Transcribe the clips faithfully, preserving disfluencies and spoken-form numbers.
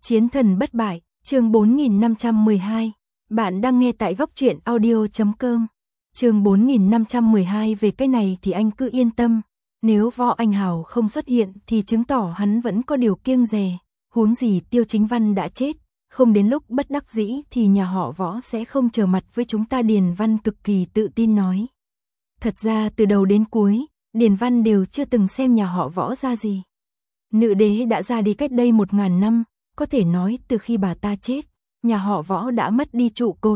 Chiến thần bất bại, chương bốn nghìn năm trăm mười hai. Bạn đang nghe tại góc truyện audio chấm com. Chương bốn nghìn năm trăm mười hai. Về cái này thì anh cứ yên tâm, nếu Võ Anh Hào không xuất hiện thì chứng tỏ hắn vẫn có điều kiêng dè, huống gì Tiêu Chính Văn đã chết, không đến lúc bất đắc dĩ thì nhà họ Võ sẽ không trở mặt với chúng ta. Điền Văn cực kỳ tự tin nói. Thật ra từ đầu đến cuối, Điền Văn đều chưa từng xem nhà họ Võ ra gì. Nữ đế đã ra đi cách đây một ngàn năm, có thể nói từ khi bà ta chết, nhà họ Võ đã mất đi trụ cột.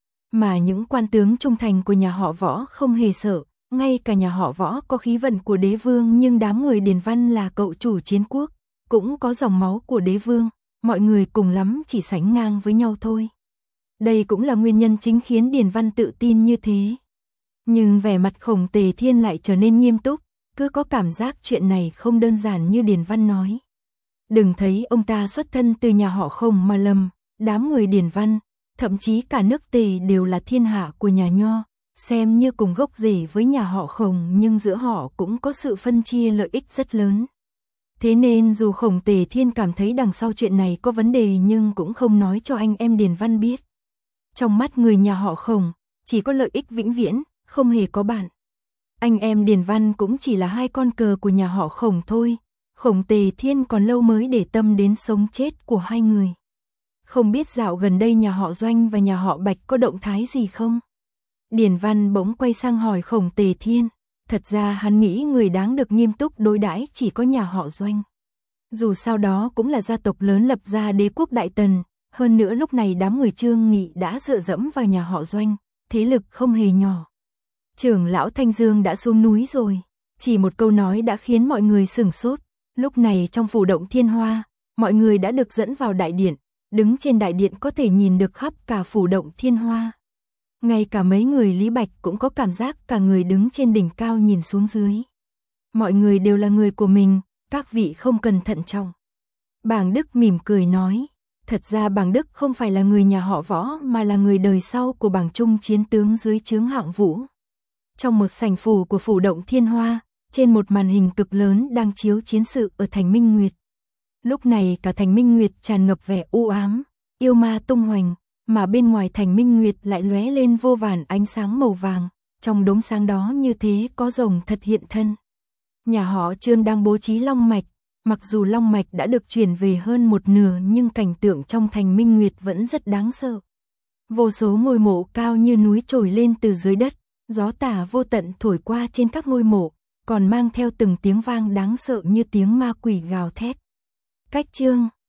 Mà những quan tướng trung thành của nhà họ Võ không hề sợ, ngay cả nhà họ Võ có khí vận của đế vương nhưng đám người Điền Văn là cậu chủ chiến quốc, cũng có dòng máu của đế vương, mọi người cùng lắm chỉ sánh ngang với nhau thôi. Đây cũng là nguyên nhân chính khiến Điền Văn tự tin như thế. Nhưng vẻ mặt Khổng Tề Thiên lại trở nên nghiêm túc, cứ có cảm giác chuyện này không đơn giản như Điền Văn nói. Đừng thấy ông ta xuất thân từ nhà họ Khổng mà lầm, đám người Điền Văn, thậm chí cả nước Tề đều là thiên hạ của nhà Nho, xem như cùng gốc rễ với nhà họ Khổng nhưng giữa họ cũng có sự phân chia lợi ích rất lớn. Thế nên dù Khổng Tề Thiên cảm thấy đằng sau chuyện này có vấn đề nhưng cũng không nói cho anh em Điền Văn biết. Trong mắt người nhà họ Khổng, chỉ có lợi ích vĩnh viễn, không hề có bạn. Anh em Điền Văn cũng chỉ là hai con cờ của nhà họ Khổng thôi. Khổng Tề Thiên còn lâu mới để tâm đến sống chết của hai người. Không biết dạo gần đây nhà họ Doanh và nhà họ Bạch có động thái gì không? Điền Văn bỗng quay sang hỏi Khổng Tề Thiên. Thật ra hắn nghĩ người đáng được nghiêm túc đối đãi chỉ có nhà họ Doanh. Dù sao đó cũng là gia tộc lớn lập ra đế quốc Đại Tần. Hơn nữa lúc này đám người Trương Nghị đã dựa dẫm vào nhà họ Doanh, thế lực không hề nhỏ. Trưởng lão Thanh Dương đã xuống núi rồi. Chỉ một câu nói đã khiến mọi người sửng sốt. Lúc này trong phủ Động Thiên Hoa, mọi người đã được dẫn vào đại điện. Đứng trên đại điện có thể nhìn được khắp cả phủ Động Thiên Hoa. Ngay cả mấy người Lý Bạch cũng có cảm giác cả người đứng trên đỉnh cao nhìn xuống dưới. Mọi người đều là người của mình, các vị không cần thận trọng. Bàng Đức mỉm cười nói. Thật ra Bàng Đức không phải là người nhà họ Võ mà là người đời sau của Bàng Trung chiến tướng dưới trướng Hạng Vũ. Trong một sảnh phủ của phủ Động Thiên Hoa, trên một màn hình cực lớn đang chiếu chiến sự ở thành Minh Nguyệt. Lúc này cả thành Minh Nguyệt tràn ngập vẻ u ám, yêu ma tung hoành, mà bên ngoài thành Minh Nguyệt lại lóe lên vô vàn ánh sáng màu vàng, trong đốm sáng đó như thế có rồng thật hiện thân. Nhà họ Trương đang bố trí long mạch, mặc dù long mạch đã được chuyển về hơn một nửa nhưng cảnh tượng trong thành Minh Nguyệt vẫn rất đáng sợ. Vô số ngôi mộ cao như núi trồi lên từ dưới đất, gió tả vô tận thổi qua trên các ngôi mộ, còn mang theo từng tiếng vang đáng sợ như tiếng ma quỷ gào thét. Cách chương